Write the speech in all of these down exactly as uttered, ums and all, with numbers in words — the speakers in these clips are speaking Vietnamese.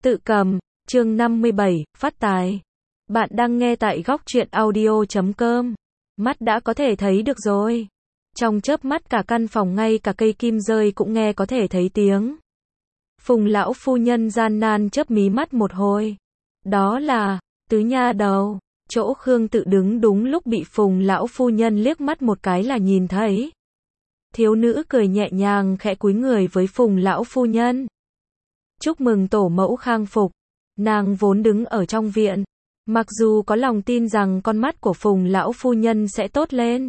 Tự cầm, chương năm mươi bảy, phát tài. Bạn đang nghe tại góc truyện audio chấm com. Mắt đã có thể thấy được rồi. Trong chớp mắt cả căn phòng ngay cả cây kim rơi cũng nghe có thể thấy tiếng. Phùng lão phu nhân gian nan chớp mí mắt một hồi. Đó là, tứ nha đầu. Chỗ Khương Tự đứng đúng lúc bị Phùng lão phu nhân liếc mắt một cái là nhìn thấy. Thiếu nữ cười nhẹ nhàng khẽ cúi người với Phùng lão phu nhân. Chúc mừng tổ mẫu khang phục. Nàng vốn đứng ở trong viện. Mặc dù có lòng tin rằng con mắt của Phùng lão phu nhân sẽ tốt lên.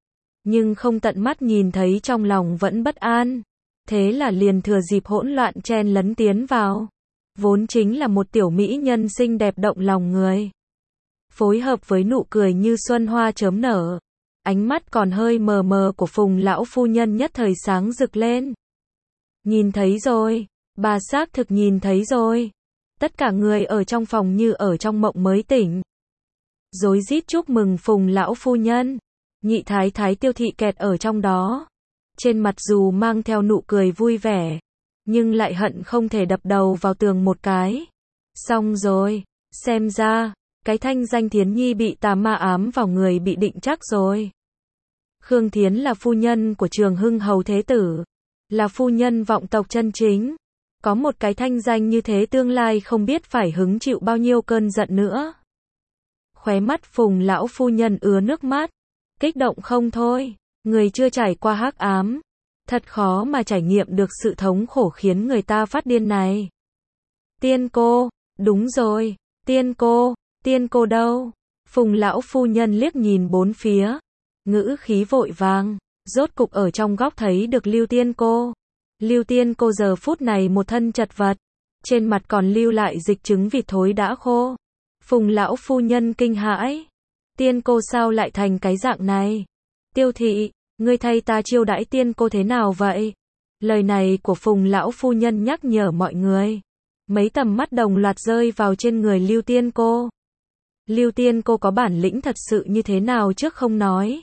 Nhưng không tận mắt nhìn thấy trong lòng vẫn bất an. Thế là liền thừa dịp hỗn loạn chen lấn tiến vào. Vốn chính là một tiểu mỹ nhân xinh đẹp động lòng người. Phối hợp với nụ cười như xuân hoa chớm nở. Ánh mắt còn hơi mờ mờ của Phùng lão phu nhân nhất thời sáng rực lên. Nhìn thấy rồi. Bà xác thực nhìn thấy rồi. Tất cả người ở trong phòng như ở trong mộng mới tỉnh. Rối rít chúc mừng Phùng lão phu nhân. Nhị thái thái Tiêu thị kẹt ở trong đó. Trên mặt dù mang theo nụ cười vui vẻ, nhưng lại hận không thể đập đầu vào tường một cái. Xong rồi, xem ra, cái thanh danh Thiến Nhi bị tà ma ám vào người bị định chắc rồi. Khương Thiến là phu nhân của Trường Hưng hầu thế tử, là phu nhân vọng tộc chân chính. Có một cái thanh danh như thế tương lai không biết phải hứng chịu bao nhiêu cơn giận nữa. Khóe mắt Phùng lão phu nhân ứa nước mắt, kích động không thôi, người chưa trải qua hắc ám, thật khó mà trải nghiệm được sự thống khổ khiến người ta phát điên này. Tiên cô, đúng rồi, tiên cô, tiên cô đâu? Phùng lão phu nhân liếc nhìn bốn phía, ngữ khí vội vàng, rốt cục ở trong góc thấy được Lưu tiên cô. Lưu tiên cô giờ phút này một thân chật vật, trên mặt còn lưu lại dịch trứng vịt thối đã khô. Phùng lão phu nhân kinh hãi, tiên cô sao lại thành cái dạng này? Tiêu thị, ngươi thay ta chiêu đãi tiên cô thế nào vậy? Lời này của Phùng lão phu nhân nhắc nhở mọi người. Mấy tầm mắt đồng loạt rơi vào trên người Lưu tiên cô. Lưu tiên cô có bản lĩnh thật sự như thế nào trước không nói.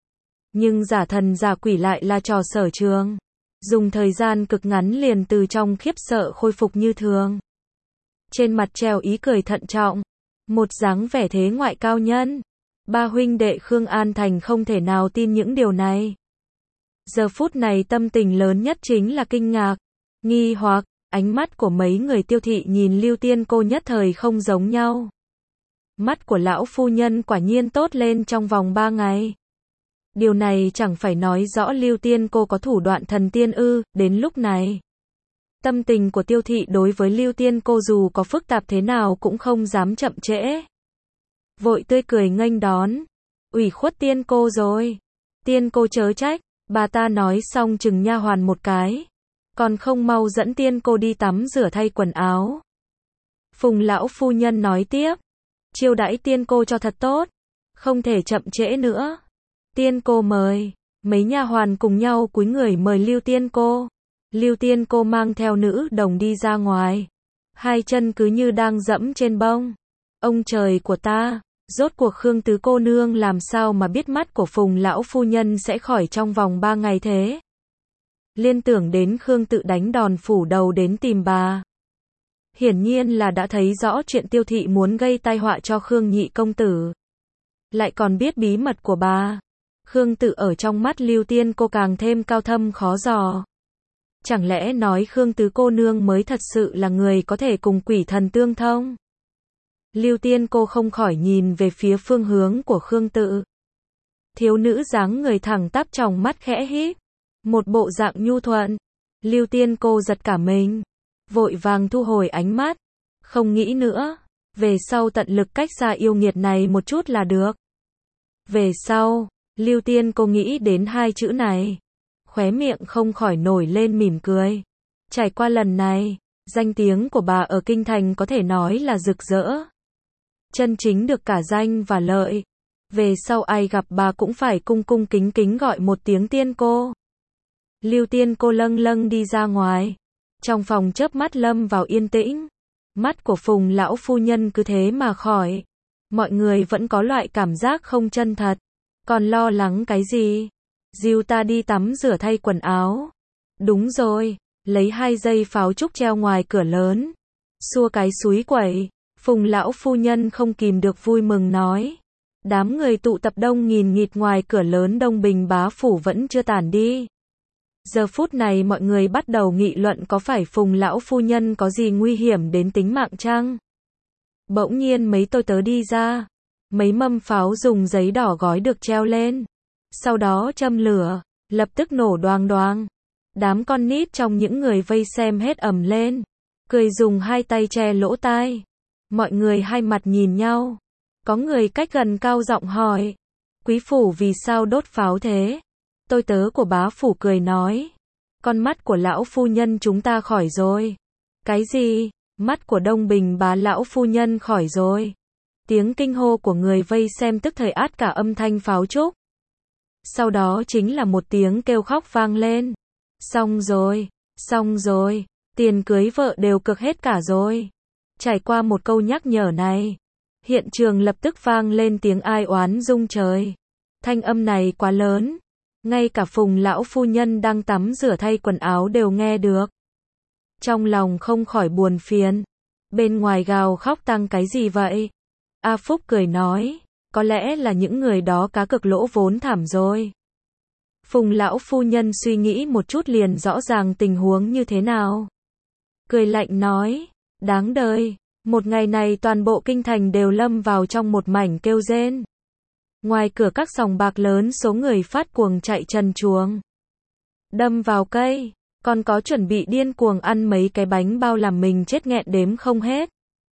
Nhưng giả thần giả quỷ lại là trò sở trường. Dùng thời gian cực ngắn liền từ trong khiếp sợ khôi phục như thường. Trên mặt treo ý cười thận trọng. Một dáng vẻ thế ngoại cao nhân. Ba huynh đệ Khương An Thành không thể nào tin những điều này. Giờ phút này tâm tình lớn nhất chính là kinh ngạc, nghi hoặc, ánh mắt của mấy người Tiêu thị nhìn Lưu tiên cô nhất thời không giống nhau. Mắt của lão phu nhân quả nhiên tốt lên trong vòng ba ngày. Điều này chẳng phải nói rõ Lưu tiên cô có thủ đoạn thần tiên ư? Đến lúc này, tâm tình của Tiêu thị đối với Lưu tiên cô dù có phức tạp thế nào cũng không dám chậm trễ. Vội tươi cười nghênh đón. Ủy khuất tiên cô rồi. Tiên cô chớ trách, bà ta nói xong chừng nha hoàn một cái. Còn không mau dẫn tiên cô đi tắm rửa thay quần áo. Phùng lão phu nhân nói tiếp. Chiêu đãi tiên cô cho thật tốt. Không thể chậm trễ nữa. Tiên cô mời. Mấy nha hoàn cùng nhau cúi người mời Lưu tiên cô. Lưu tiên cô mang theo nữ đồng đi ra ngoài. Hai chân cứ như đang dẫm trên bông. Ông trời của ta, rốt cuộc Khương tứ cô nương làm sao mà biết mắt của Phùng lão phu nhân sẽ khỏi trong vòng ba ngày thế? Liên tưởng đến Khương Tự đánh đòn phủ đầu đến tìm bà. Hiển nhiên là đã thấy rõ chuyện Tiêu thị muốn gây tai họa cho Khương nhị công tử. Lại còn biết bí mật của bà. Khương Tự ở trong mắt Lưu tiên cô càng thêm cao thâm khó dò. Chẳng lẽ nói Khương tứ cô nương mới thật sự là người có thể cùng quỷ thần tương thông? Lưu tiên cô không khỏi nhìn về phía phương hướng của Khương Tự. Thiếu nữ dáng người thẳng tắp tròng mắt khẽ híp, một bộ dạng nhu thuận. Lưu tiên cô giật cả mình, vội vàng thu hồi ánh mắt, không nghĩ nữa, về sau tận lực cách xa yêu nghiệt này một chút là được. Về sau, Lưu tiên cô nghĩ đến hai chữ này, khóe miệng không khỏi nổi lên mỉm cười. Trải qua lần này, danh tiếng của bà ở kinh thành có thể nói là rực rỡ. Chân chính được cả danh và lợi. Về sau ai gặp bà cũng phải cung cung kính kính gọi một tiếng tiên cô. Lưu tiên cô lâng lâng đi ra ngoài. Trong phòng chớp mắt lâm vào yên tĩnh. Mắt của Phùng lão phu nhân cứ thế mà khỏi. Mọi người vẫn có loại cảm giác không chân thật. Còn lo lắng cái gì? Dìu ta đi tắm rửa thay quần áo. Đúng rồi, lấy hai dây pháo trúc treo ngoài cửa lớn. xua cái súi quẩy. Phùng lão phu nhân không kìm được vui mừng nói. Đám người tụ tập đông nghìn nghịt ngoài cửa lớn Đông Bình bá phủ vẫn chưa tản đi. Giờ phút này mọi người bắt đầu nghị luận có phải Phùng lão phu nhân có gì nguy hiểm đến tính mạng chăng? Bỗng nhiên mấy tôi tớ đi ra. Mấy mâm pháo dùng giấy đỏ gói được treo lên. Sau đó châm lửa, lập tức nổ đoàng đoàng. Đám con nít trong những người vây xem hết ầm lên. Cười dùng hai tay che lỗ tai. Mọi người hai mặt nhìn nhau. Có người cách gần cao giọng hỏi. Quý phủ vì sao đốt pháo thế? Tôi tớ của bá phủ cười nói. Con mắt của lão phu nhân chúng ta khỏi rồi. Cái gì? Mắt của Đông Bình bá lão phu nhân khỏi rồi. Tiếng kinh hô của người vây xem tức thời át cả âm thanh pháo trúc. Sau đó chính là một tiếng kêu khóc vang lên. Xong rồi, xong rồi, tiền cưới vợ đều cực hết cả rồi. Trải qua một câu nhắc nhở này, hiện trường lập tức vang lên tiếng ai oán rung trời. Thanh âm này quá lớn, ngay cả Phùng lão phu nhân đang tắm rửa thay quần áo đều nghe được. Trong lòng không khỏi buồn phiền. Bên ngoài gào khóc tăng cái gì vậy? A Phúc cười nói, có lẽ là những người đó cá cực lỗ vốn thảm rồi. Phùng lão phu nhân suy nghĩ một chút liền rõ ràng tình huống như thế nào. Cười lạnh nói, đáng đời, một ngày này toàn bộ kinh thành đều lâm vào trong một mảnh kêu rên. Ngoài cửa các sòng bạc lớn số người phát cuồng chạy trần truồng. Đâm vào cây, còn có chuẩn bị điên cuồng ăn mấy cái bánh bao làm mình chết nghẹn đếm không hết.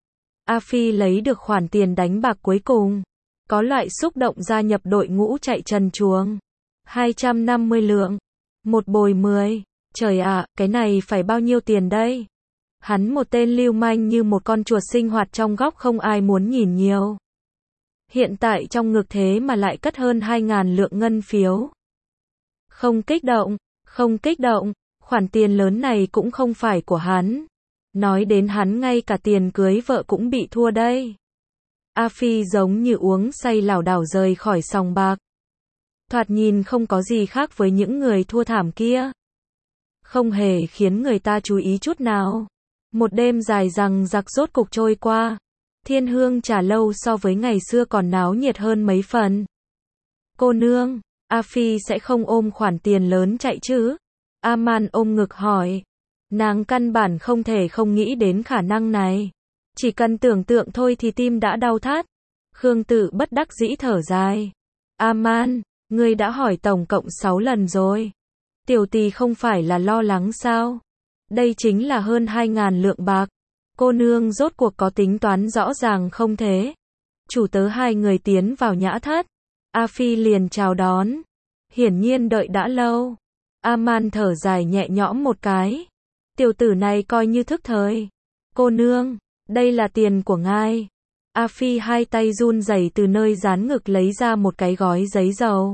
A Phi lấy được khoản tiền đánh bạc cuối cùng. Có loại xúc động gia nhập đội ngũ chạy trần truồng. hai trăm năm mươi lượng. Một bồi mười. Trời ạ, cái này phải bao nhiêu tiền đây? Hắn một tên lưu manh như một con chuột sinh hoạt trong góc không ai muốn nhìn nhiều. Hiện tại trong ngực thế mà lại cất hơn hai ngàn lượng ngân phiếu. Không kích động, không kích động, khoản tiền lớn này cũng không phải của hắn. Nói đến hắn ngay cả tiền cưới vợ cũng bị thua đây. A Phi giống như uống say lảo đảo rời khỏi sòng bạc. Thoạt nhìn không có gì khác với những người thua thảm kia. Không hề khiến người ta chú ý chút nào. Một đêm dài dằng dặc rốt cục trôi qua. Thiên Hương Trà Lâu so với ngày xưa còn náo nhiệt hơn mấy phần. Cô nương, A Phi sẽ không ôm khoản tiền lớn chạy chứ? A-man ôm ngực hỏi. Nàng căn bản không thể không nghĩ đến khả năng này. Chỉ cần tưởng tượng thôi thì tim đã đau thắt. Khương Tự bất đắc dĩ thở dài. A-man, ngươi đã hỏi tổng cộng sáu lần rồi. Tiểu tỳ không phải là lo lắng sao? Đây chính là hơn hai ngàn lượng bạc. Cô nương rốt cuộc có tính toán rõ ràng không thế? Chủ tớ hai người tiến vào nhã thất. A Phi liền chào đón. Hiển nhiên đợi đã lâu. A-man thở dài nhẹ nhõm một cái. Tiểu tử này coi như thức thời. Cô nương, đây là tiền của ngài. A Phi hai tay run rẩy từ nơi dán ngực lấy ra một cái gói giấy dầu.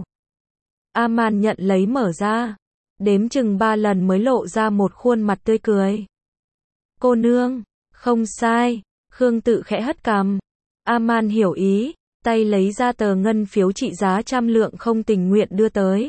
A-man nhận lấy mở ra. Đếm chừng ba lần mới lộ ra một khuôn mặt tươi cười. Cô nương, không sai. Khương Tự khẽ hất cằm. A-man hiểu ý, tay lấy ra tờ ngân phiếu trị giá trăm lượng không tình nguyện đưa tới.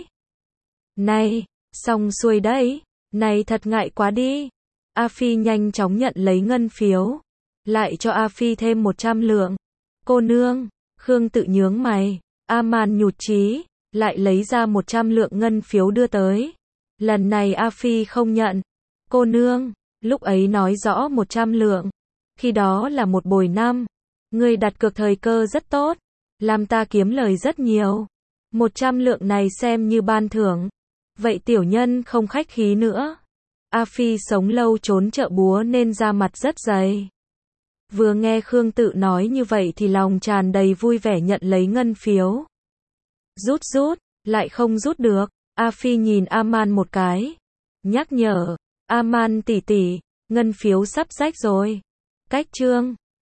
Này, xong xuôi đấy. Này thật ngại quá đi. A Phi nhanh chóng nhận lấy ngân phiếu. Lại cho A Phi thêm một trăm lượng. Cô nương, Khương Tự nhướng mày. A-man nhụt chí, lại lấy ra một trăm lượng ngân phiếu đưa tới. Lần này A Phi không nhận. Cô nương, lúc ấy nói rõ một trăm lượng. Khi đó là một bồi năm. Ngươi đặt cược thời cơ rất tốt. Làm ta kiếm lời rất nhiều. một trăm lượng này xem như ban thưởng. Vậy tiểu nhân không khách khí nữa. A Phi sống lâu trốn chợ búa nên da mặt rất dày. Vừa nghe Khương Tự nói như vậy thì lòng tràn đầy vui vẻ nhận lấy ngân phiếu. Rút rút, lại không rút được. A Phi nhìn A-man một cái. Nhắc nhở, A-man tỷ tỷ, ngân phiếu sắp rách rồi. Cách trương.